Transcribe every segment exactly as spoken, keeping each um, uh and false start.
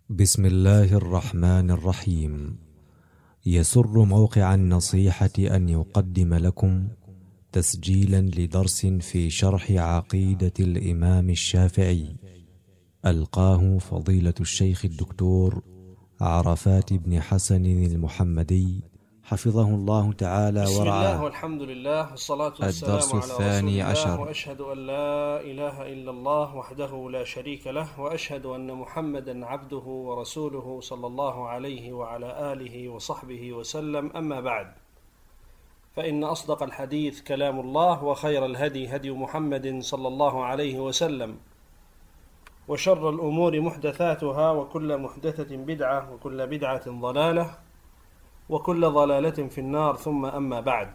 بسم الله الرحمن الرحيم. يسر موقع النصيحة أن يقدم لكم تسجيلا لدرس في شرح عقيدة الإمام الشافعي، ألقاه فضيلة الشيخ الدكتور عرفات بن حسن المحمدي حفظه الله تعالى بسم ورعاه. الله والحمد لله والصلاة والسلام الدرس على رسول الثاني الله، عشر. وأشهد أن لا إله إلا الله وحده لا شريك له، وأشهد أن محمدا عبده ورسوله صلى الله عليه وعلى آله وصحبه وسلم. أما بعد، فإن أصدق الحديث كلام الله، وخير الهدي هدي محمد صلى الله عليه وسلم، وشر الأمور محدثاتها، وكل محدثة بدعة، وكل بدعة ضلالة، وكل ضلالة في النار. ثم أما بعد،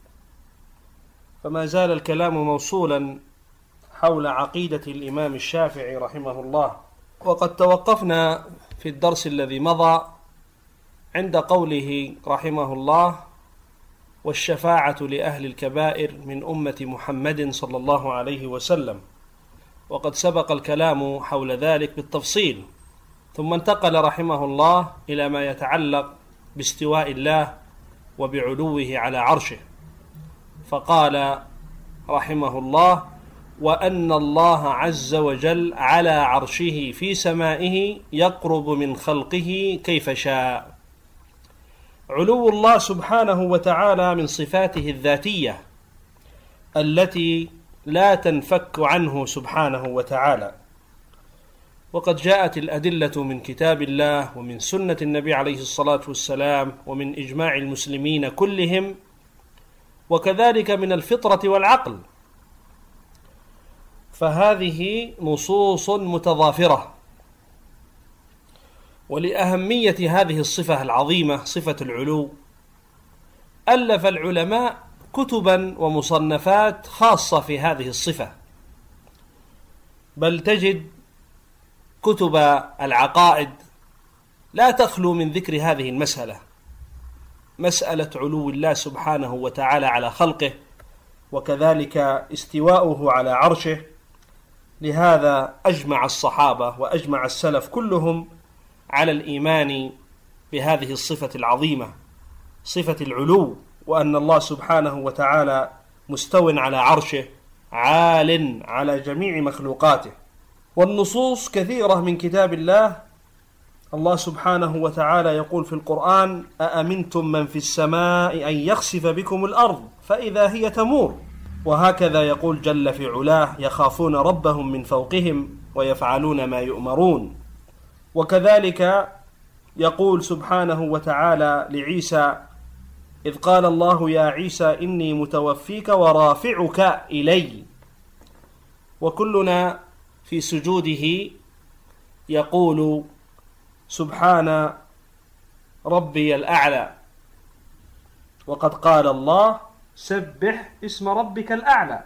فما زال الكلام موصولا حول عقيدة الإمام الشافعي رحمه الله، وقد توقفنا في الدرس الذي مضى عند قوله رحمه الله: والشفاعة لأهل الكبائر من أمة محمد صلى الله عليه وسلم. وقد سبق الكلام حول ذلك بالتفصيل، ثم انتقل رحمه الله إلى ما يتعلق باستواء الله وبعلوه على عرشه، فقال رحمه الله: وأن الله عز وجل على عرشه في سمائه يقرب من خلقه كيف شاء. علو الله سبحانه وتعالى من صفاته الذاتية التي لا تنفك عنه سبحانه وتعالى، وقد جاءت الأدلة من كتاب الله ومن سنة النبي عليه الصلاة والسلام ومن إجماع المسلمين كلهم، وكذلك من الفطرة والعقل، فهذه نصوص متضافرة. ولأهمية هذه الصفة العظيمة، صفة العلو، ألف العلماء كتبا ومصنفات خاصة في هذه الصفة، بل تجد كتب العقائد لا تخلو من ذكر هذه المسألة، مسألة علو الله سبحانه وتعالى على خلقه، وكذلك استواؤه على عرشه. لهذا أجمع الصحابة وأجمع السلف كلهم على الإيمان بهذه الصفة العظيمة، صفة العلو، وأن الله سبحانه وتعالى مستو على عرشه عال على جميع مخلوقاته. والنصوص كثيرة من كتاب الله. الله سبحانه وتعالى يقول في القرآن: أأمنتم من في السماء أن يخسف بكم الأرض فإذا هي تمور. وهكذا يقول جل في علاه: يخافون ربهم من فوقهم ويفعلون ما يؤمرون. وكذلك يقول سبحانه وتعالى لعيسى: إذ قال الله يا عيسى إني متوفيك ورافعك إلي. وكلنا في سجوده يقول: سبحان ربي الأعلى. وقد قال الله: سبح اسم ربك الأعلى.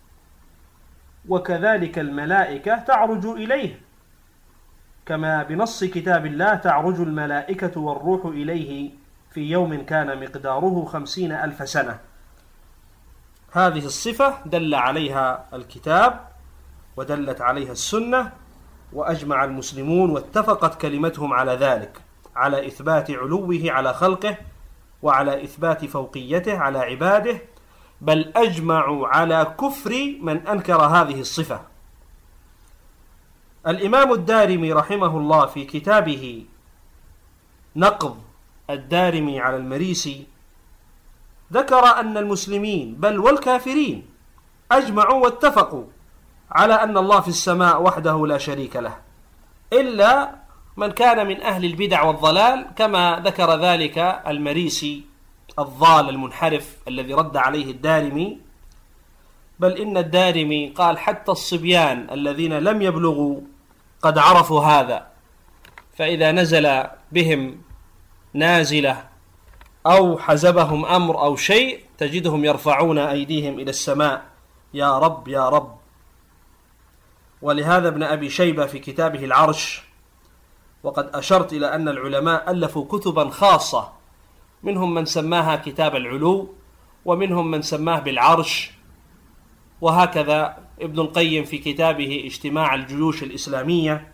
وكذلك الملائكة تعرج إليه، كما بنص كتاب الله: تعرج الملائكة والروح إليه في يوم كان مقداره خمسين ألف سنة. هذه الصفة دل عليها الكتاب ودلت عليها السنة، وأجمع المسلمون واتفقت كلمتهم على ذلك، على إثبات علوه على خلقه، وعلى إثبات فوقيته على عباده، بل أجمعوا على كفر من أنكر هذه الصفة. الإمام الدارمي رحمه الله في كتابه نقض الدارمي على المريسي ذكر أن المسلمين بل والكافرين أجمعوا واتفقوا على أن الله في السماء وحده لا شريك له، إلا من كان من أهل البدع والضلال، كما ذكر ذلك المريسي الضال المنحرف الذي رد عليه الدارمي. بل إن الدارمي قال: حتى الصبيان الذين لم يبلغوا قد عرفوا هذا، فإذا نزل بهم نازلة أو حزبهم أمر أو شيء تجدهم يرفعون أيديهم إلى السماء: يا رب يا رب. ولهذا ابن أبي شيبة في كتابه العرش، وقد أشرت إلى أن العلماء ألفوا كتبا خاصة، منهم من سماها كتاب العلو، ومنهم من سماه بالعرش. وهكذا ابن القيم في كتابه اجتماع الجيوش الإسلامية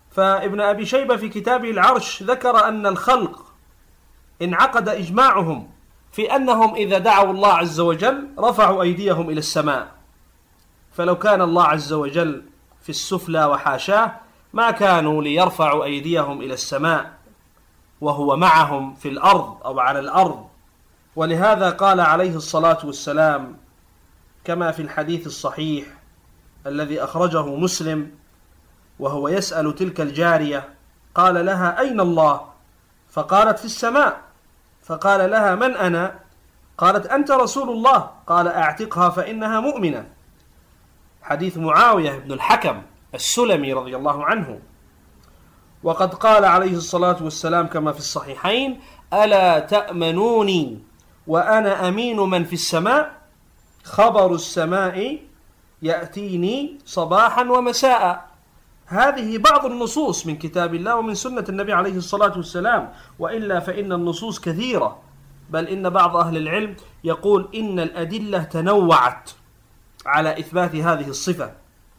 فابن أبي شيبة في كتابه العرش ذكر أن الخلق انعقد إجماعهم في أنهم إذا دعوا الله عز وجل رفعوا أيديهم إلى السماء، فلو كان الله عز وجل في السفلى وحاشاه ما كانوا ليرفعوا أيديهم إلى السماء وهو معهم في الأرض أو على الأرض. ولهذا قال عليه الصلاة والسلام كما في الحديث الصحيح الذي أخرجه مسلم وهو يسأل تلك الجارية قال لها أين الله؟ فقالت في السماء. فقال لها من أنا؟ قالت أنت رسول الله. قال أعتقها فإنها مؤمنة. حديث معاوية بن الحكم السلمي رضي الله عنه. وقد قال عليه الصلاة والسلام كما في الصحيحين ألا تأمنوني وأنا أمين من في السماء؟ خبر السماء يأتيني صباحا ومساء. هذه بعض النصوص من كتاب الله ومن سنة النبي عليه الصلاة والسلام، وإلا فإن النصوص كثيرة، بل إن بعض أهل العلم يقول إن الأدلة تنوعت على إثبات هذه الصفة،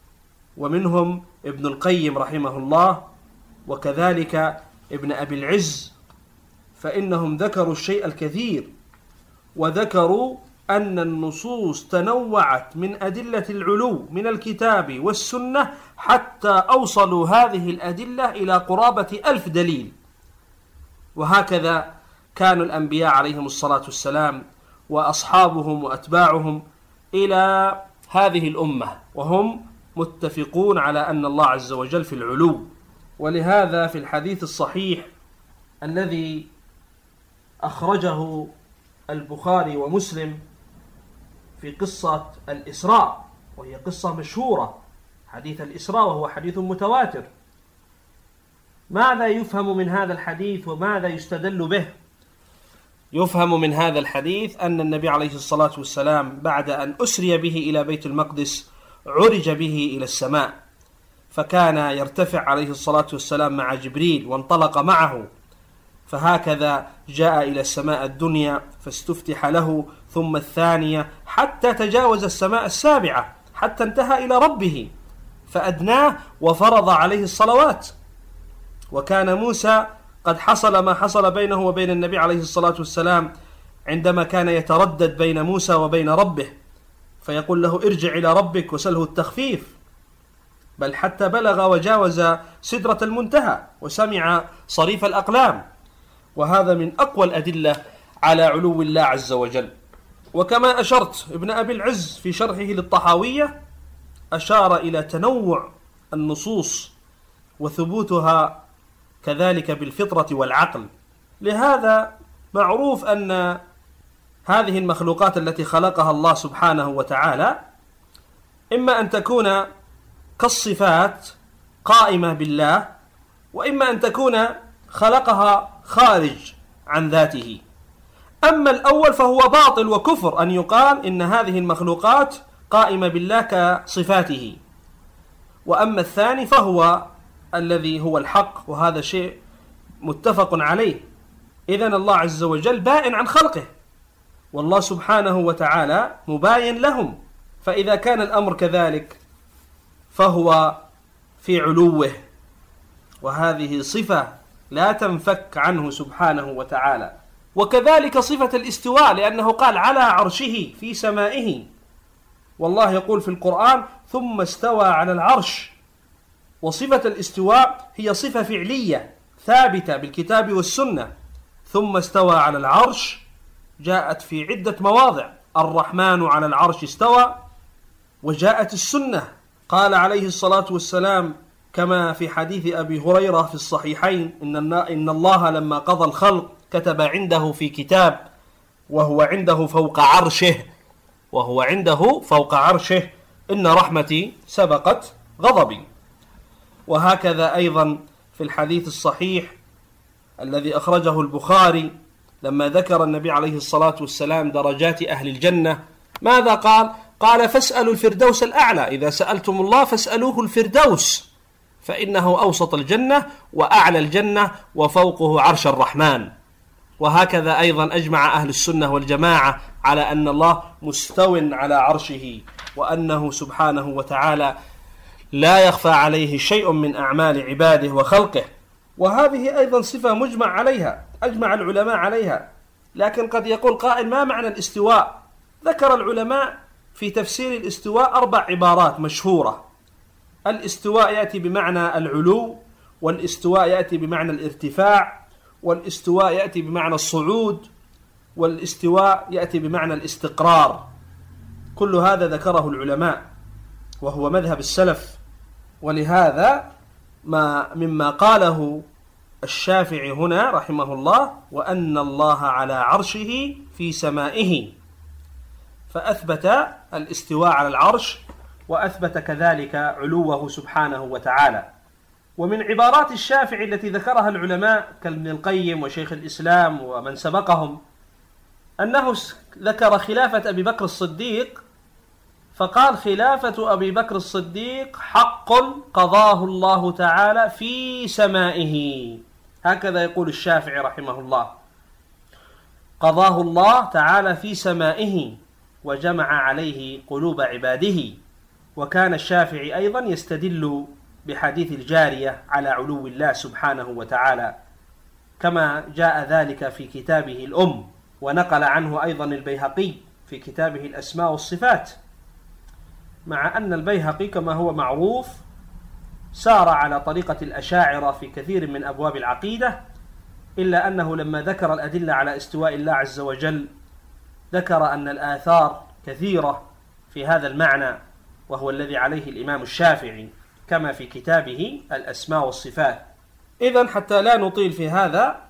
ومنهم ابن القيم رحمه الله وكذلك ابن أبي العز، فإنهم ذكروا الشيء الكثير وذكروا أن النصوص تنوعت من أدلة العلو من الكتاب والسنة حتى أوصلوا هذه الأدلة إلى قرابة ألف دليل. وهكذا كانوا الأنبياء عليهم الصلاة والسلام وأصحابهم وأتباعهم إلى هذه الأمة وهم متفقون على أن الله عز وجل في العلو. ولهذا في الحديث الصحيح الذي أخرجه البخاري ومسلم في قصة الإسراء، وهي قصة مشهورة، حديث الإسراء، وهو حديث متواتر. ماذا يفهم من هذا الحديث وماذا يستدل به؟ يفهم من هذا الحديث أن النبي عليه الصلاة والسلام بعد أن أسري به إلى بيت المقدس عرج به إلى السماء، فكان يرتفع عليه الصلاة والسلام مع جبريل وانطلق معه، فهكذا جاء إلى السماء الدنيا فاستفتح له ثم الثانية حتى تجاوز السماء السابعة حتى انتهى إلى ربه فأدناه وفرض عليه الصلوات. وكان موسى قد حصل ما حصل بينه وبين النبي عليه الصلاة والسلام عندما كان يتردد بين موسى وبين ربه، فيقول له ارجع إلى ربك وسله التخفيف، بل حتى بلغ وجاوز سدرة المنتهى وسمع صريف الأقلام. وهذا من أقوى الأدلة على علو الله عز وجل. وكما أشرت ابن أبي العز في شرحه للطحاوية أشار إلى تنوع النصوص وثبوتها كذلك بالفطرة والعقل. لهذا معروف أن هذه المخلوقات التي خلقها الله سبحانه وتعالى إما أن تكون كالصفات قائمة بالله، وإما أن تكون خلقها خارج عن ذاته. أما الأول فهو باطل وكفر أن يقال إن هذه المخلوقات قائمة بالله كصفاته، وأما الثاني فهو الذي هو الحق، وهذا شيء متفق عليه. إذن الله عز وجل بائن عن خلقه، والله سبحانه وتعالى مباين لهم، فإذا كان الأمر كذلك فهو في علوه، وهذه صفة لا تنفك عنه سبحانه وتعالى. وكذلك صفة الاستواء، لأنه قال على عرشه في سمائه، والله يقول في القرآن ثم استوى على العرش. وصفة الاستواء هي صفة فعلية ثابتة بالكتاب والسنة. ثم استوى على العرش جاءت في عدة مواضع، الرحمن على العرش استوى، وجاءت السنة قال عليه الصلاة والسلام كما في حديث أبي هريرة في الصحيحين إن الله لما قضى الخلق كتب عنده في كتاب وهو عنده فوق عرشه وهو عنده فوق عرشه إن رحمتي سبقت غضبي. وهكذا أيضا في الحديث الصحيح الذي أخرجه البخاري لما ذكر النبي عليه الصلاة والسلام درجات أهل الجنة ماذا قال؟ قال فاسألوا الفردوس الأعلى، إذا سألتم الله فاسألوه الفردوس فإنه أوسط الجنة وأعلى الجنة وفوقه عرش الرحمن. وهكذا أيضا أجمع أهل السنة والجماعة على أن الله مستو على عرشه، وأنه سبحانه وتعالى لا يخفى عليه شيء من أعمال عباده وخلقه، وهذه أيضا صفة مجمع عليها، أجمع العلماء عليها. لكن قد يقول قائل: ما معنى الاستواء؟ ذكر العلماء في تفسير الاستواء أربع عبارات مشهورة. الاستواء يأتي بمعنى العلو، والاستواء يأتي بمعنى الارتفاع، والاستواء يأتي بمعنى الصعود، والاستواء يأتي بمعنى الاستقرار. كل هذا ذكره العلماء وهو مذهب السلف. ولهذا ما مما قاله الشافعي هنا رحمه الله: وأن الله على عرشه في سمائه، فأثبت الاستواء على العرش، وأثبت كذلك علوه سبحانه وتعالى. ومن عبارات الشافعي التي ذكرها العلماء كابن القيم وشيخ الإسلام ومن سبقهم أنه ذكر خلافة أبي بكر الصديق، فقال: خلافة أبي بكر الصديق حق قضاه الله تعالى في سمائه. هكذا يقول الشافعي رحمه الله: قضاه الله تعالى في سمائه وجمع عليه قلوب عباده. وكان الشافعي أيضا يستدل بحديث الجارية على علو الله سبحانه وتعالى، كما جاء ذلك في كتابه الأم، ونقل عنه أيضا البيهقي في كتابه الأسماء والصفات، مع أن البيهقي كما هو معروف سار على طريقة الأشاعرة في كثير من أبواب العقيدة، إلا أنه لما ذكر الأدلة على استواء الله عز وجل ذكر أن الآثار كثيرة في هذا المعنى، وهو الذي عليه الإمام الشافعي كما في كتابه الأسماء والصفات. إذن حتى لا نطيل في هذا،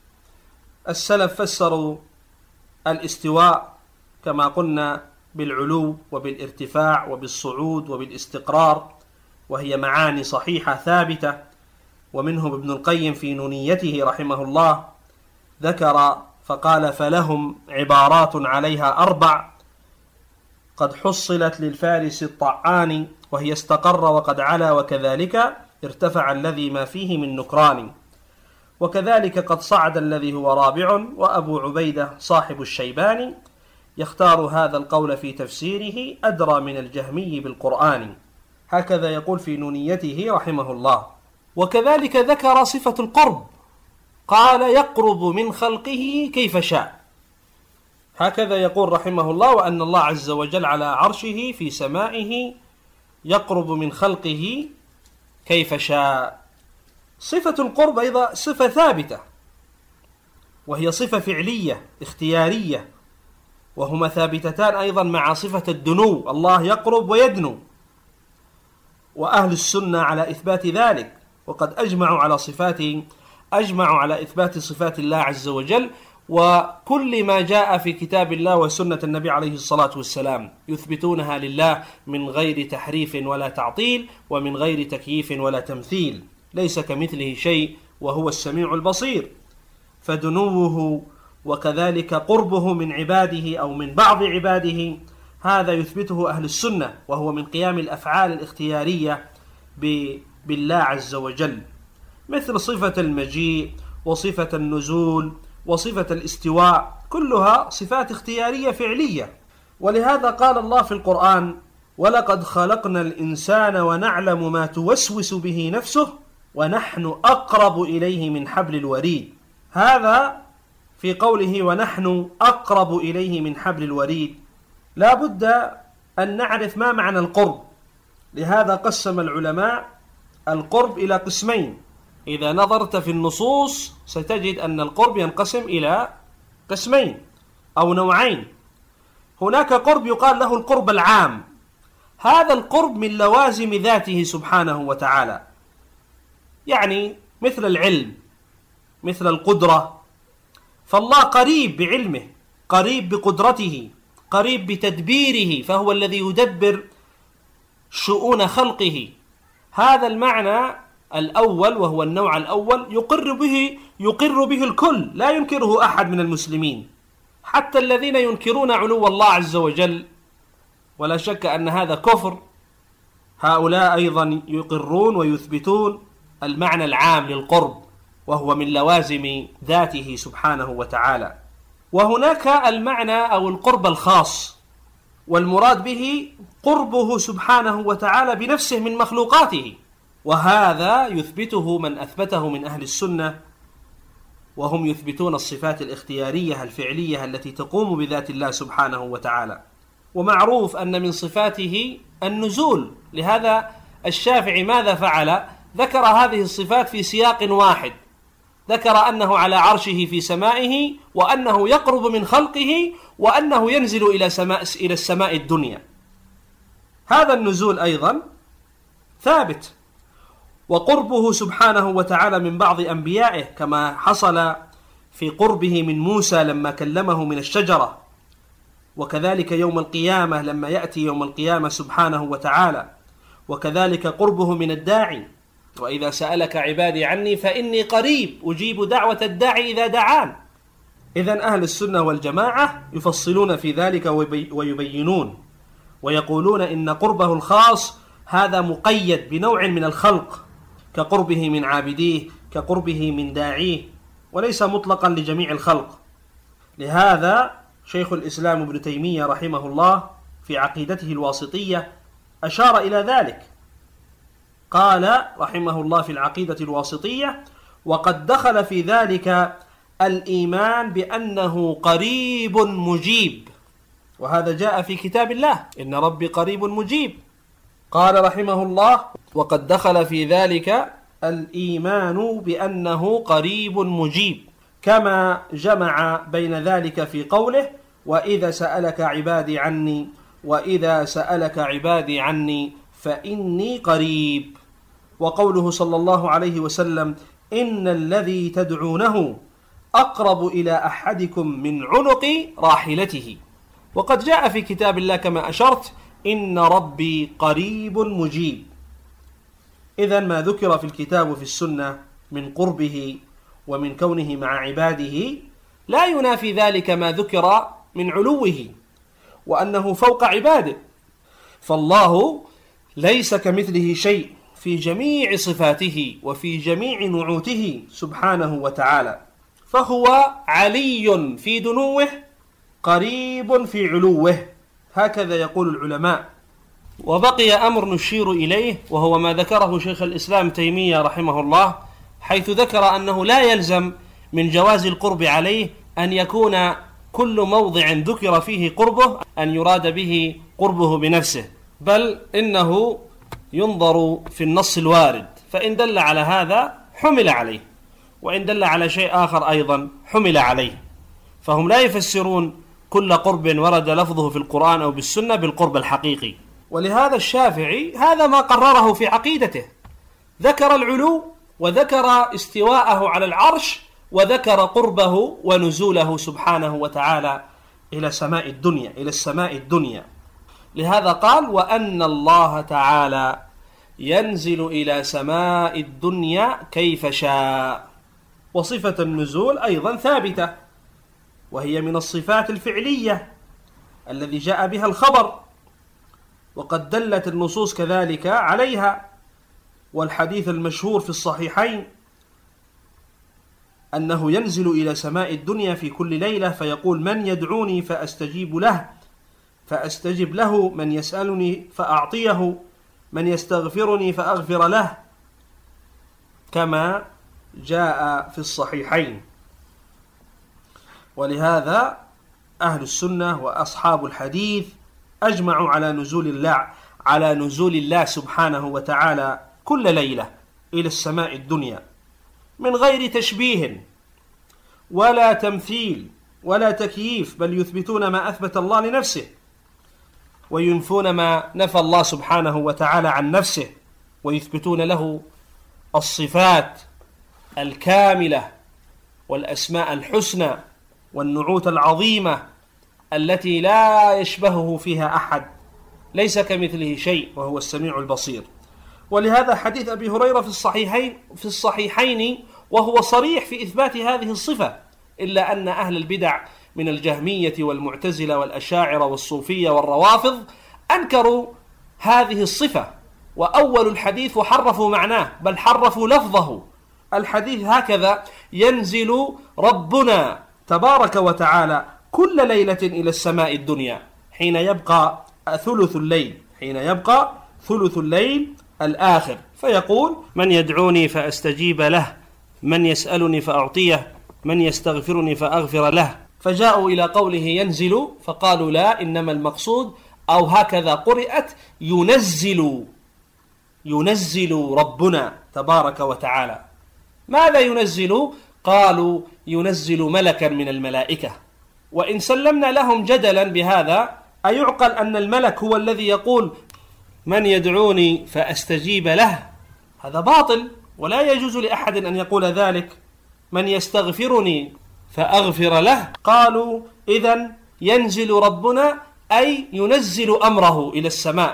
السلف فسروا الاستواء كما قلنا بالعلو وبالارتفاع وبالصعود وبالاستقرار، وهي معاني صحيحة ثابتة. ومنهم ابن القيم في نونيته رحمه الله ذكر فقال: فلهم عبارات عليها أربع قد حصلت للفارس الطعان، وهي استقر وقد علا، وكذلك ارتفع الذي ما فيه من نكران، وكذلك قد صعد الذي هو رابع، وأبو عبيدة صاحب الشيباني يختار هذا القول في تفسيره أدرى من الجهمي بالقرآن. هكذا يقول في نونيته رحمه الله. وكذلك ذكر صفة القرب، قال: يقرب من خلقه كيف شاء. هكذا يقول رحمه الله: وأن الله عز وجل على عرشه في سمائه يقرب من خلقه كيف شاء. صفة القرب أيضا صفة ثابتة، وهي صفة فعلية اختيارية، وهما ثابتتان أيضا مع صفة الدنو، الله يقرب ويدنو، وأهل السنة على إثبات ذلك، وقد أجمعوا على صفاته أجمعوا على إثبات صفات الله عز وجل، وكل ما جاء في كتاب الله وسنة النبي عليه الصلاة والسلام يثبتونها لله من غير تحريف ولا تعطيل، ومن غير تكييف ولا تمثيل، ليس كمثله شيء وهو السميع البصير. فدنوه وكذلك قربه من عباده أو من بعض عباده هذا يثبته أهل السنة، وهو من قيام الأفعال الاختيارية بالله عز وجل، مثل صفة المجيء وصفة النزول وصفة الاستواء، كلها صفات اختيارية فعلية. ولهذا قال الله في القرآن: ولقد خلقنا الإنسان ونعلم ما توسوس به نفسه ونحن أقرب إليه من حبل الوريد. هذا في قوله ونحن أقرب إليه من حبل الوريد لا بد أن نعرف ما معنى القرب. لهذا قسم العلماء القرب إلى قسمين. إذا نظرت في النصوص ستجد أن القرب ينقسم إلى قسمين أو نوعين. هناك قرب يقال له القرب العام، هذا القرب من لوازم ذاته سبحانه وتعالى، يعني مثل العلم، مثل القدرة، فالله قريب بعلمه، قريب بقدرته، قريب بتدبيره، فهو الذي يدبر شؤون خلقه. هذا المعنى الأول وهو النوع الأول يقر به يقر به الكل، لا ينكره أحد من المسلمين، حتى الذين ينكرون علو الله عز وجل، ولا شك أن هذا كفر، هؤلاء أيضا يقرون ويثبتون المعنى العام للقرب، وهو من لوازم ذاته سبحانه وتعالى. وهناك المعنى أو القرب الخاص، والمراد به قربه سبحانه وتعالى بنفسه من مخلوقاته، وهذا يثبته من أثبته من أهل السنة، وهم يثبتون الصفات الاختيارية الفعلية التي تقوم بذات الله سبحانه وتعالى. ومعروف أن من صفاته النزول، لهذا الشافعي ماذا فعل؟ ذكر هذه الصفات في سياق واحد، ذكر أنه على عرشه في سمائه، وأنه يقرب من خلقه، وأنه ينزل إلى سماء إلى السماء الدنيا. هذا النزول أيضا ثابت، وقربه سبحانه وتعالى من بعض أنبيائه كما حصل في قربه من موسى لما كلمه من الشجرة، وكذلك يوم القيامة لما يأتي يوم القيامة سبحانه وتعالى، وكذلك قربه من الداعي، وإذا سألك عبادي عني فإني قريب أجيب دعوة الداعي إذا دعان. إذن أهل السنة والجماعة يفصلون في ذلك ويبينون ويقولون إن قربه الخاص هذا مقيد بنوع من الخلق، كقربه من عابديه، كقربه من داعيه، وليس مطلقا لجميع الخلق. لهذا شيخ الإسلام ابن تيمية رحمه الله في عقيدته الواسطية أشار إلى ذلك، قال رحمه الله في العقيدة الواسطية: وقد دخل في ذلك الإيمان بأنه قريب مجيب، وهذا جاء في كتاب الله: إن ربي قريب مجيب. قال رحمه الله: وقد دخل في ذلك الإيمان بأنه قريب مجيب، كما جمع بين ذلك في قوله: وإذا سألك عبادي عني وإذا سألك عبادي عني فإني قريب. وقوله صلى الله عليه وسلم: إن الذي تدعونه أقرب إلى أحدكم من عنق راحلته. وقد جاء في كتاب الله كما أشرت: إن ربي قريب مجيب. إذن ما ذكر في الكتاب وفي السنة من قربه ومن كونه مع عباده لا ينافي ذلك ما ذكر من علوه وأنه فوق عباده، فالله ليس كمثله شيء في جميع صفاته وفي جميع نعوته سبحانه وتعالى، فهو علي في دنوه قريب في علوه، هكذا يقول العلماء. وبقي أمر نشير إليه، وهو ما ذكره شيخ الإسلام تيمية رحمه الله، حيث ذكر أنه لا يلزم من جواز القرب عليه أن يكون كل موضع ذكر فيه قربه أن يراد به قربه بنفسه، بل إنه ينظر في النص الوارد، فإن دل على هذا حمل عليه، وإن دل على شيء آخر أيضا حمل عليه. فهم لا يفسرون كل قرب ورد لفظه في القرآن أو بالسنة بالقرب الحقيقي. ولهذا الشافعي هذا ما قرره في عقيدته، ذكر العلو وذكر استواءه على العرش وذكر قربه ونزوله سبحانه وتعالى إلى سماء الدنيا إلى السماء الدنيا. لهذا قال: وأن الله تعالى ينزل إلى سماء الدنيا كيف شاء. وصفة النزول أيضا ثابتة، وهي من الصفات الفعلية الذي جاء بها الخبر، وقد دلت النصوص كذلك عليها. والحديث المشهور في الصحيحين أنه ينزل إلى سماء الدنيا في كل ليلة فيقول: من يدعوني فأستجيب له فأستجب له، من يسألني فأعطيه، من يستغفرني فأغفر له، كما جاء في الصحيحين. ولهذا أهل السنة وأصحاب الحديث أجمعوا على نزول الله على نزول الله سبحانه وتعالى كل ليلة إلى السماء الدنيا، من غير تشبيه ولا تمثيل ولا تكييف، بل يثبتون ما أثبت الله لنفسه وينفون ما نفى الله سبحانه وتعالى عن نفسه، ويثبتون له الصفات الكاملة والأسماء الحسنى والنعوت العظيمة التي لا يشبهه فيها أحد، ليس كمثله شيء وهو السميع البصير. ولهذا حديث أبي هريرة في الصحيحين في الصحيحين وهو صريح في إثبات هذه الصفة، إلا أن أهل البدع من الجهمية والمعتزلة والأشاعرة والصوفية والروافض أنكروا هذه الصفة، وأول الحديث وحرفوا معناه، بل حرفوا لفظه. الحديث هكذا: ينزل ربنا تبارك وتعالى كل ليلة إلى السماء الدنيا، حين يبقى ثلث الليل حين يبقى ثلث الليل الآخر، فيقول: من يدعوني فأستجيب له، من يسألني فأعطيه، من يستغفرني فأغفر له. فجاءوا إلى قوله ينزل، فقالوا: لا، إنما المقصود، أو هكذا قرئت، ينزل ينزل ربنا تبارك وتعالى. ماذا ينزل؟ قالوا: ينزل ملكا من الملائكة. وإن سلمنا لهم جدلا بهذا، أيعقل أن الملك هو الذي يقول: من يدعوني فأستجيب له؟ هذا باطل، ولا يجوز لأحد أن يقول ذلك. من يستغفرني فأغفر له. قالوا: إذن ينزل ربنا أي ينزل أمره إلى السماء.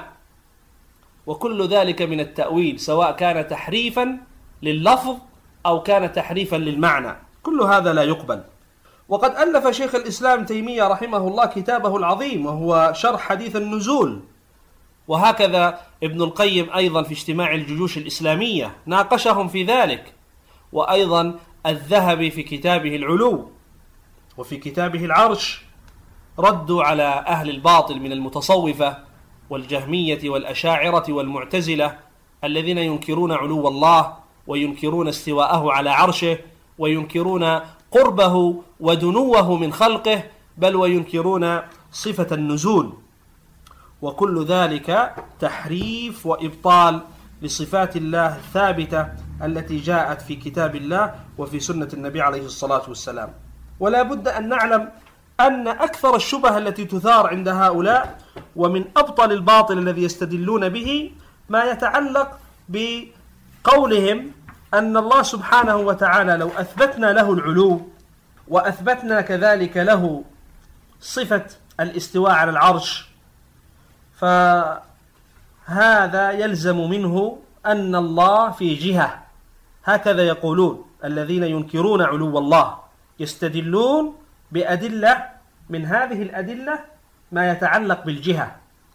وكل ذلك من التأويل، سواء كان تحريفا لللفظ أو كان تحريفا للمعنى، كل هذا لا يقبل. وقد ألف شيخ الإسلام تيمية رحمه الله كتابه العظيم، وهو شرح حديث النزول. وهكذا ابن القيم أيضا في اجتماع الجيوش الإسلامية ناقشهم في ذلك. وأيضا الذهبي في كتابه العلو، وفي كتابه العرش، ردوا على أهل الباطل من المتصوفة والجهمية والأشاعرة والمعتزلة الذين ينكرون علو الله، وينكرون استواءه على عرشه، وينكرون قربه ودنوه من خلقه، بل وينكرون صفة النزول. وكل ذلك تحريف وإبطال لصفات الله الثابتة التي جاءت في كتاب الله وفي سنة النبي عليه الصلاة والسلام. ولا بد أن نعلم أن أكثر الشبه التي تثار عند هؤلاء، ومن أبطل الباطل الذي يستدلون به، ما يتعلق بقولهم أن الله سبحانه وتعالى لو أثبتنا له العلو، وأثبتنا كذلك له صفة الاستواء على العرش، فهذا يلزم منه أن الله في جهة. هكذا يقولون الذين ينكرون علو الله، يستدلون بأدلة من هذه الأدلة ما يتعلق بالجهة،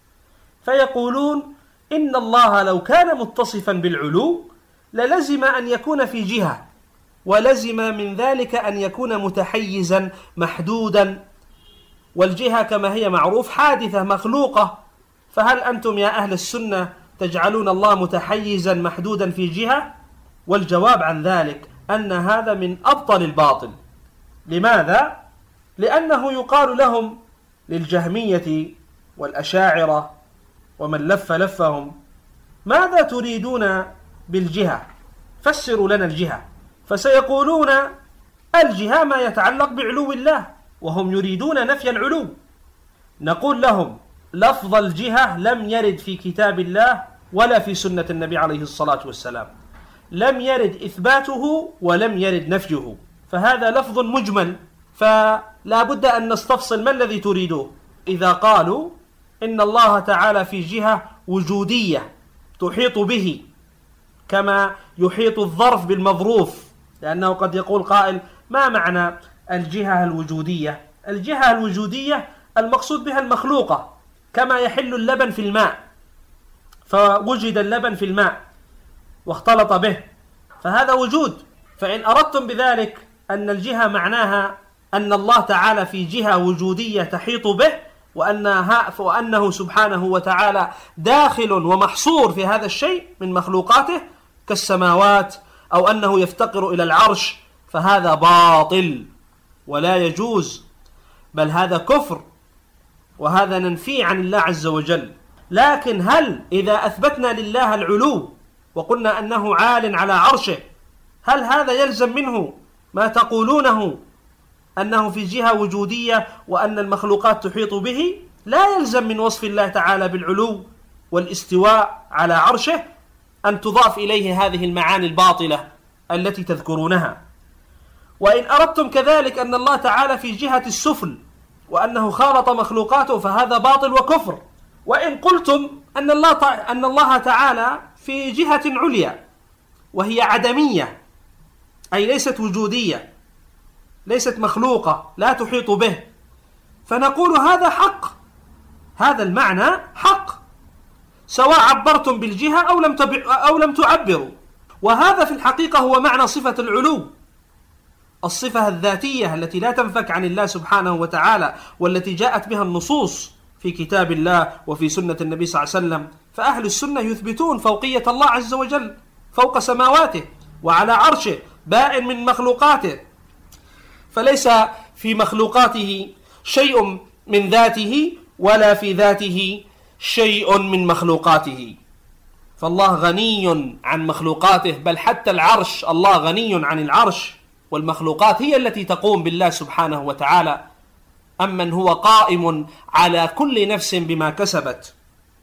فيقولون إن الله لو كان متصفا بالعلو للزم أن يكون في جهة، ولزم من ذلك أن يكون متحيزا محدودا، والجهة كما هي معروف حادثة مخلوقة. فهل أنتم يا أهل السنة تجعلون الله متحيزا محدودا في جهة؟ والجواب عن ذلك أن هذا من أبطل الباطل. لماذا؟ لأنه يقال لهم، للجهمية والأشاعرة ومن لف لفهم: ماذا تريدون بالجهة؟ فسروا لنا الجهة. فسيقولون: الجهة ما يتعلق بعلو الله، وهم يريدون نفي العلو. نقول لهم: لفظ الجهة لم يرد في كتاب الله ولا في سنة النبي عليه الصلاة والسلام، لم يرد إثباته ولم يرد نفيه، فهذا لفظ مجمل، فلا بد أن نستفصل ما الذي تريدوه. إذا قالوا إن الله تعالى في جهة وجودية تحيط به، كما يحيط الظرف بالمظروف، لأنه قد يقول قائل: ما معنى الجهة الوجودية؟ الجهة الوجودية المقصود بها المخلوقة، كما يحل اللبن في الماء، فوجد اللبن في الماء واختلط به، فهذا وجود. فإن أردتم بذلك أن الجهة معناها أن الله تعالى في جهة وجودية تحيط به، وأنها وأنه سبحانه وتعالى داخل ومحصور في هذا الشيء من مخلوقاته كالسماوات، أو أنه يفتقر إلى العرش، فهذا باطل ولا يجوز، بل هذا كفر، وهذا ننفي عن الله عز وجل. لكن هل إذا أثبتنا لله العلو وقلنا أنه عال على عرشه، هل هذا يلزم منه ما تقولونه أنه في جهة وجودية وأن المخلوقات تحيط به؟ لا يلزم من وصف الله تعالى بالعلو والاستواء على عرشه أن تضاف إليه هذه المعاني الباطلة التي تذكرونها. وإن أردتم كذلك أن الله تعالى في جهة السفل وأنه خالط مخلوقاته، فهذا باطل وكفر. وإن قلتم أن الله أن الله تعالى في جهة عليا وهي عدمية، أي ليست وجودية، ليست مخلوقة، لا تحيط به، فنقول هذا حق، هذا المعنى حق، سواء عبرتم بالجهة أو لم أو لم تعبروا. وهذا في الحقيقة هو معنى صفة العلو، الصفة الذاتية التي لا تنفك عن الله سبحانه وتعالى، والتي جاءت بها النصوص في كتاب الله وفي سنة النبي صلى الله عليه وسلم. فأهل السنة يثبتون فوقية الله عز وجل فوق سماواته وعلى عرشه بائن من مخلوقاته، فليس في مخلوقاته شيء من ذاته ولا في ذاته شيء من مخلوقاته، فالله غني عن مخلوقاته، بل حتى العرش الله غني عن العرش، والمخلوقات هي التي تقوم بالله سبحانه وتعالى، أمن هو قائم على كل نفس بما كسبت.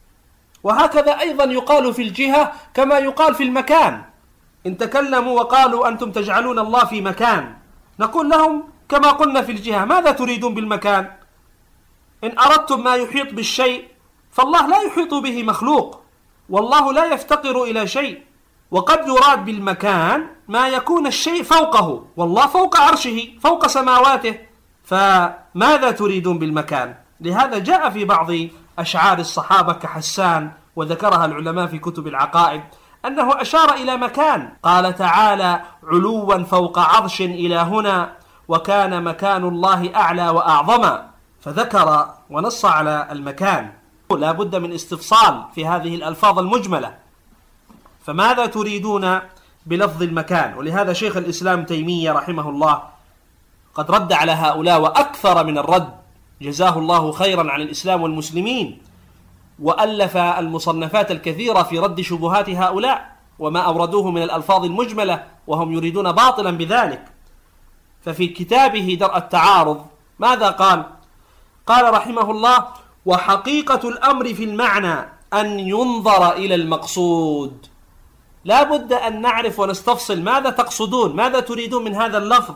وهكذا أيضا يقال في الجهة كما يقال في المكان. إن تكلموا وقالوا أنتم تجعلون الله في مكان، نقول لهم كما قلنا في الجهة، ماذا تريدون بالمكان؟ إن أردتم ما يحيط بالشيء فالله لا يحيط به مخلوق، والله لا يفتقر إلى شيء. وقد يراد بالمكان ما يكون الشيء فوقه، والله فوق عرشه فوق سماواته، فماذا تريدون بالمكان؟ لهذا جاء في بعض أشعار الصحابة كحسان، وذكرها العلماء في كتب العقائد، أنه أشار إلى مكان، قال تعالى علوا فوق عرش إلى هنا، وكان مكان الله أعلى وأعظم، فذكر ونص على المكان. لا بد من استفصال في هذه الألفاظ المجملة، فماذا تريدون بلفظ المكان؟ ولهذا شيخ الإسلام تيمية رحمه الله قد رد على هؤلاء وأكثر من الرد، جزاه الله خيرا عن الإسلام والمسلمين، وألف المصنفات الكثيرة في رد شبهات هؤلاء وما أوردوه من الألفاظ المجملة وهم يريدون باطلا بذلك. ففي كتابه درء التعارض ماذا قال؟ قال رحمه الله: وحقيقة الأمر في المعنى أن ينظر إلى المقصود. لا بد أن نعرف ونستفصل ماذا تقصدون، ماذا تريدون من هذا اللفظ.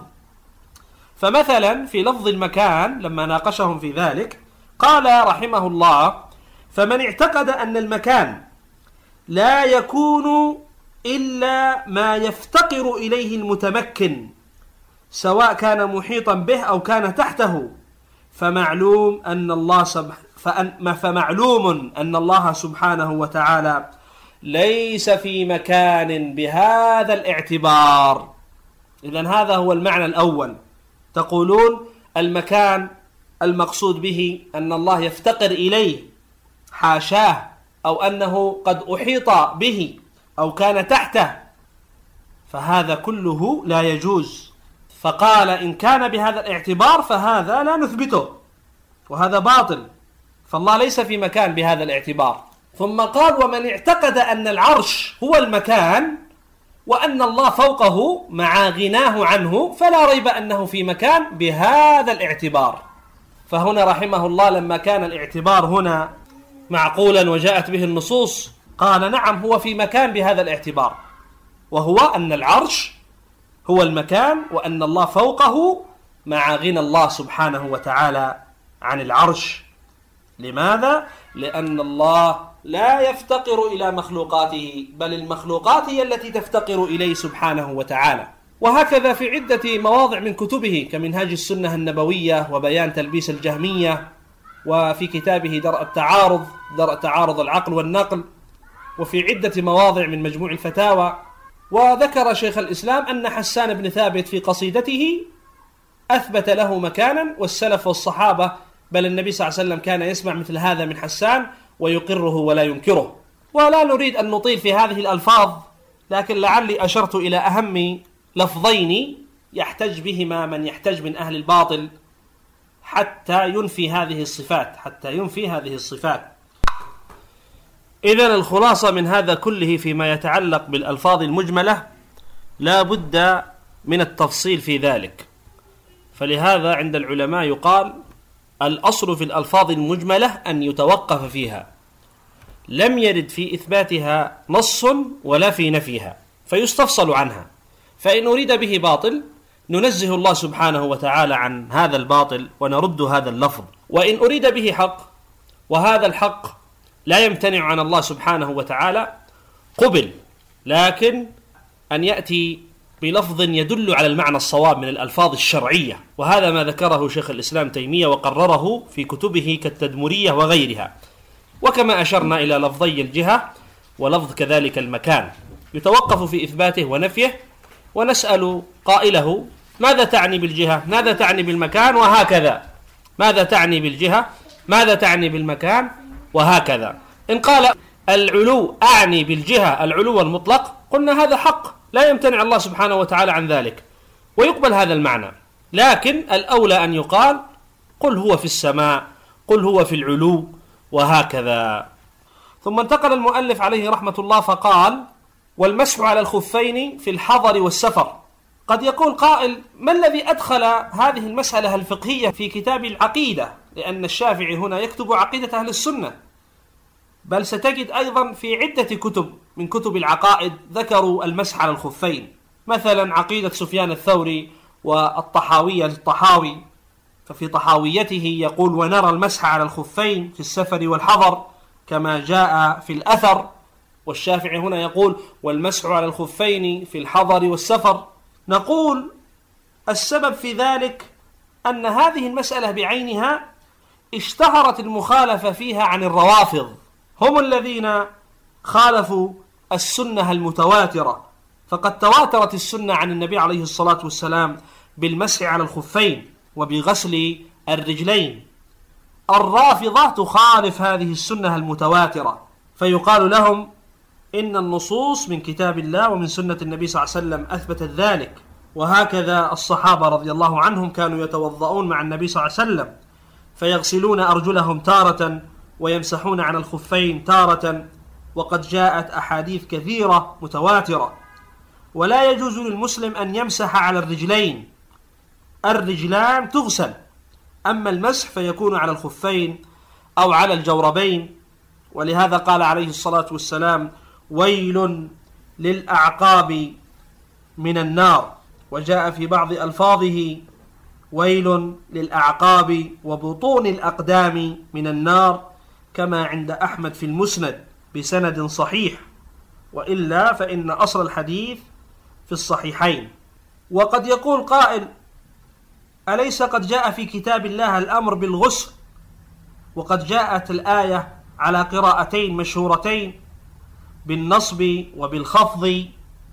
فمثلا في لفظ المكان لما ناقشهم في ذلك قال رحمه الله: فمن اعتقد أن المكان لا يكون إلا ما يفتقر إليه المتمكن سواء كان محيطا به أو كان تحته، فمعلوم أن الله سبحانه فمعلوم أن الله سبحانه وتعالى ليس في مكان بهذا الاعتبار. إذن هذا هو المعنى الأول. تقولون المكان المقصود به أن الله يفتقر إليه، حاشاه، أو أنه قد أحيط به أو كان تحته، فهذا كله لا يجوز. فقال إن كان بهذا الاعتبار فهذا لا نثبته، وهذا باطل، فالله ليس في مكان بهذا الاعتبار. ثم قال: ومن اعتقد أن العرش هو المكان وأن الله فوقه مع غناه عنه فلا ريب أنه في مكان بهذا الاعتبار. فهنا رحمه الله لما كان الاعتبار هنا معقولا وجاءت به النصوص قال: نعم هو في مكان بهذا الاعتبار، وهو أن العرش هو المكان وأن الله فوقه مع غنى الله سبحانه وتعالى عن العرش. لماذا؟ لأن الله لا يفتقر إلى مخلوقاته، بل المخلوقات هي التي تفتقر إليه سبحانه وتعالى. وهكذا في عدة مواضع من كتبه كمنهاج السنة النبوية وبيان تلبيس الجهمية، وفي كتابه درء التعارض درء تعارض العقل والنقل، وفي عدة مواضع من مجموع الفتاوى. وذكر شيخ الإسلام أن حسان بن ثابت في قصيدته أثبت له مكانا، والسلف والصحابة بل النبي صلى الله عليه وسلم كان يسمع مثل هذا من حسان ويقره ولا ينكره. ولا نريد أن نطيل في هذه الألفاظ، لكن لعلي أشرت إلى أهم لفظين يحتج بهما من يحتج من أهل الباطل حتى ينفي هذه الصفات حتى ينفي هذه الصفات. إذن الخلاصة من هذا كله فيما يتعلق بالألفاظ المجملة لا بد من التفصيل في ذلك. فلهذا عند العلماء يقال: الأصل في الألفاظ المجملة أن يتوقف فيها، لم يرد في إثباتها نص ولا في نفيها، فيستفصل عنها. فإن أريد به باطل ننزه الله سبحانه وتعالى عن هذا الباطل ونرد هذا اللفظ، وإن أريد به حق وهذا الحق لا يمتنع عن الله سبحانه وتعالى قبل، لكن أن يأتي بلفظ يدل على المعنى الصواب من الألفاظ الشرعية. وهذا ما ذكره شيخ الإسلام تيمية وقرره في كتبه كالتدمرية وغيرها. وكما أشرنا إلى لفظي الجهة ولفظ كذلك المكان يتوقف في إثباته ونفيه، ونسأل قائله: ماذا تعني بالجهة؟ ماذا تعني بالمكان؟ وهكذا. ماذا تعني بالجهة؟ ماذا تعني بالمكان؟ وهكذا. إن قال العلو أعني بالجهة العلو المطلق، قلنا هذا حق لا يمتنع الله سبحانه وتعالى عن ذلك ويقبل هذا المعنى، لكن الأولى أن يقال قل هو في السماء، قل هو في العلو، وهكذا. ثم انتقل المؤلف عليه رحمة الله فقال: والمسح على الخفين في الحضر والسفر. قد يقول قائل: ما الذي أدخل هذه المسألة الفقهية في كتاب العقيدة؟ لأن الشافعي هنا يكتب عقيدة أهل السنة، بل ستجد أيضا في عدة كتب من كتب العقائد ذكروا المسح على الخفين، مثلا عقيدة سفيان الثوري والطحاوية للطحاوي، ففي طحاويته يقول: ونرى المسح على الخفين في السفر والحضر كما جاء في الأثر. والشافعي هنا يقول: والمسح على الخفين في الحضر والسفر. نقول السبب في ذلك أن هذه المسألة بعينها اشتهرت المخالفة فيها عن الروافض، هم الذين خالفوا السنة المتواترة، فقد تواترت السنة عن النبي عليه الصلاة والسلام بالمسح على الخفين وبغسل الرجلين. الرافضة تخالف هذه السنة المتواترة، فيقال لهم إن النصوص من كتاب الله ومن سنة النبي صلى الله عليه وسلم أثبتت ذلك. وهكذا الصحابة رضي الله عنهم كانوا يتوضؤون مع النبي صلى الله عليه وسلم فيغسلون أرجلهم تارة ويمسحون على الخفين تارة، وقد جاءت أحاديث كثيرة متواترة. ولا يجوز للمسلم أن يمسح على الرجلين، الرجلان تغسل، أما المسح فيكون على الخفين أو على الجوربين. ولهذا قال عليه الصلاة والسلام: ويل للأعقاب من النار. وجاء في بعض ألفاظه: ويل للأعقاب وبطون الأقدام من النار، كما عند أحمد في المسند بسند صحيح، وإلا فإن أصل الحديث في الصحيحين. وقد يقول قائل: أليس قد جاء في كتاب الله الأمر بالغسل، وقد جاءت الآية على قراءتين مشهورتين بالنصب وبالخفض؟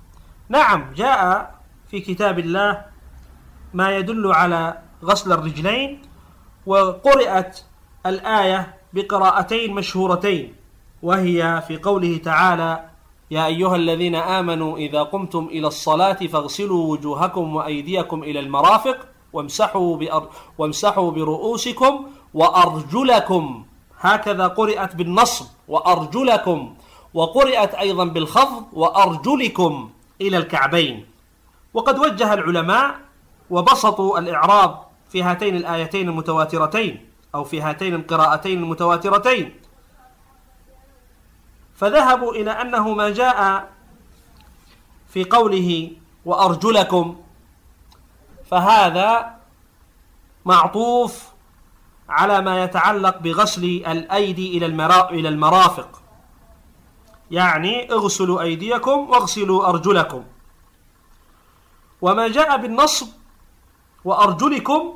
نعم، جاء في كتاب الله ما يدل على غسل الرجلين، وقرأت الآية بقراءتين مشهورتين، وهي في قوله تعالى: يا أيها الذين آمنوا إذا قمتم إلى الصلاة فاغسلوا وجوهكم وأيديكم إلى المرافق وامسحوا, بأر... وامسحوا برؤوسكم وأرجلكم. هكذا قرأت بالنصب وأرجلكم، وقرأت أيضا بالخفض وأرجلكم إلى الكعبين. وقد وجه العلماء وبسطوا الإعراب في هاتين الآيتين المتواترتين أو في هاتين القراءتين المتواترتين، فذهبوا إلى أنه ما جاء في قوله وأرجلكم فهذا معطوف على ما يتعلق بغسل الأيدي إلى المرافق، يعني اغسلوا أيديكم واغسلوا أرجلكم. وما جاء بالنصب وأرجلكم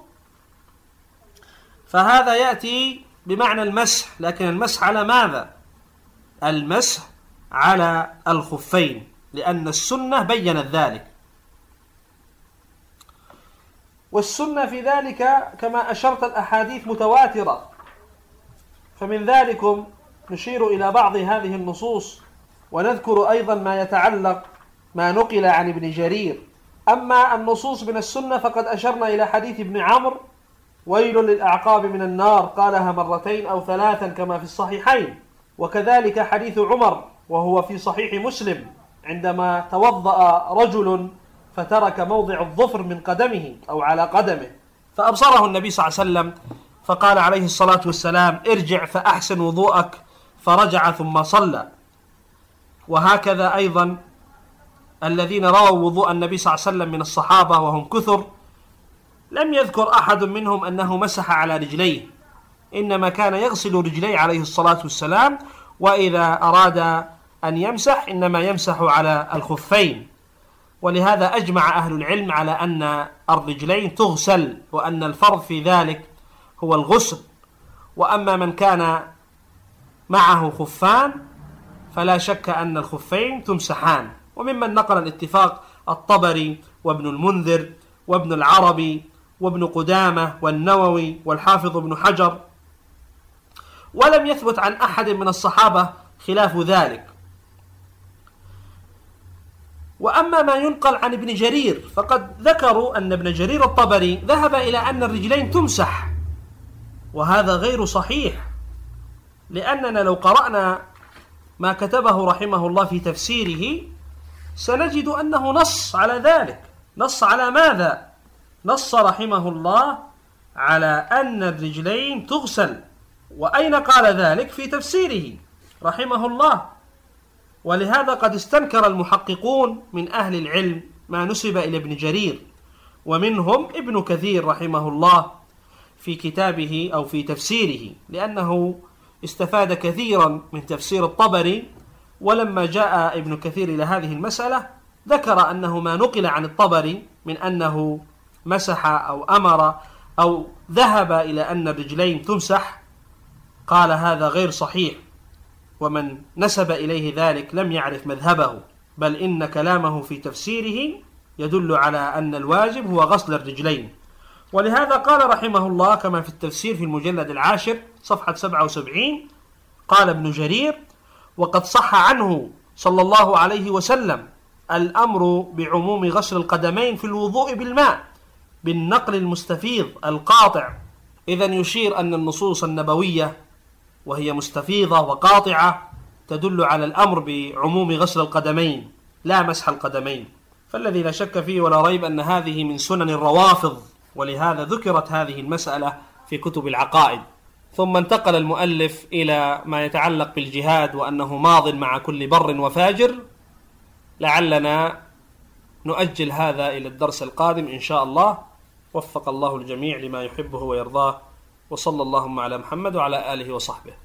فهذا يأتي بمعنى المسح، لكن المسح على ماذا؟ المسح على الخفين، لأن السنة بيّنت ذلك. والسنة في ذلك كما أشرت الأحاديث متواترة، فمن ذلكم نشير إلى بعض هذه النصوص، ونذكر أيضا ما يتعلق ما نقل عن ابن جرير. أما النصوص من السنة فقد أشرنا إلى حديث ابن عمرو: ويل للأعقاب من النار، قالها مرتين أو ثلاثا كما في الصحيحين. وكذلك حديث عمر وهو في صحيح مسلم عندما توضأ رجل فترك موضع الظفر من قدمه أو على قدمه، فأبصره النبي صلى الله عليه وسلم فقال عليه الصلاة والسلام: ارجع فأحسن وضوءك، فرجع ثم صلى. وهكذا أيضا الذين رووا وضوء النبي صلى الله عليه وسلم من الصحابة وهم كثر، لم يذكر أحد منهم أنه مسح على رجليه، إنما كان يغسل رجليه عليه الصلاة والسلام، وإذا أراد أن يمسح إنما يمسح على الخفين. ولهذا أجمع أهل العلم على أن الرجلين تغسل، وأن الفرض في ذلك هو الغسل. وأما من كان معه خفان فلا شك أن الخفين تمسحان. وممن نقل الاتفاق الطبري وابن المنذر وابن العربي وابن قدامة والنووي والحافظ ابن حجر ولم يثبت عن أحد من الصحابة خلاف ذلك. وأما ما ينقل عن ابن جرير فقد ذكروا أن ابن جرير الطبري ذهب إلى أن الرجلين تمسح، وهذا غير صحيح، لأننا لو قرأنا ما كتبه رحمه الله في تفسيره سنجد أنه نص على ذلك. نص على ماذا؟ نص رحمه الله على أن الرجلين تغسل. وأين قال ذلك؟ في تفسيره رحمه الله. ولهذا قد استنكر المحققون من أهل العلم ما نسب إلى ابن جرير، ومنهم ابن كثير رحمه الله في كتابه أو في تفسيره، لأنه استفاد كثيرا من تفسير الطبري. ولما جاء ابن كثير إلى هذه المسألة ذكر أنه ما نقل عن الطبري من أنه مسح أو أمر أو ذهب إلى أن الرجلين تمسح، قال هذا غير صحيح، ومن نسب إليه ذلك لم يعرف مذهبه، بل إن كلامه في تفسيره يدل على أن الواجب هو غسل الرجلين. ولهذا قال رحمه الله كما في التفسير في المجلد العاشر صفحة سبعة وسبعين، قال ابن جرير: وقد صح عنه صلى الله عليه وسلم الأمر بعموم غسل القدمين في الوضوء بالماء بالنقل المستفيض القاطع. إذن يشير أن النصوص النبوية وهي مستفيضة وقاطعة تدل على الأمر بعموم غسل القدمين لا مسح القدمين. فالذي لا شك فيه ولا ريب أن هذه من سنن الروافض، ولهذا ذكرت هذه المسألة في كتب العقائد. ثم انتقل المؤلف إلى ما يتعلق بالجهاد وأنه ماض مع كل بر وفاجر. لعلنا نؤجل هذا إلى الدرس القادم إن شاء الله. وفق الله الجميع لما يحبه ويرضاه، وصلى اللهم على محمد وعلى آله وصحبه.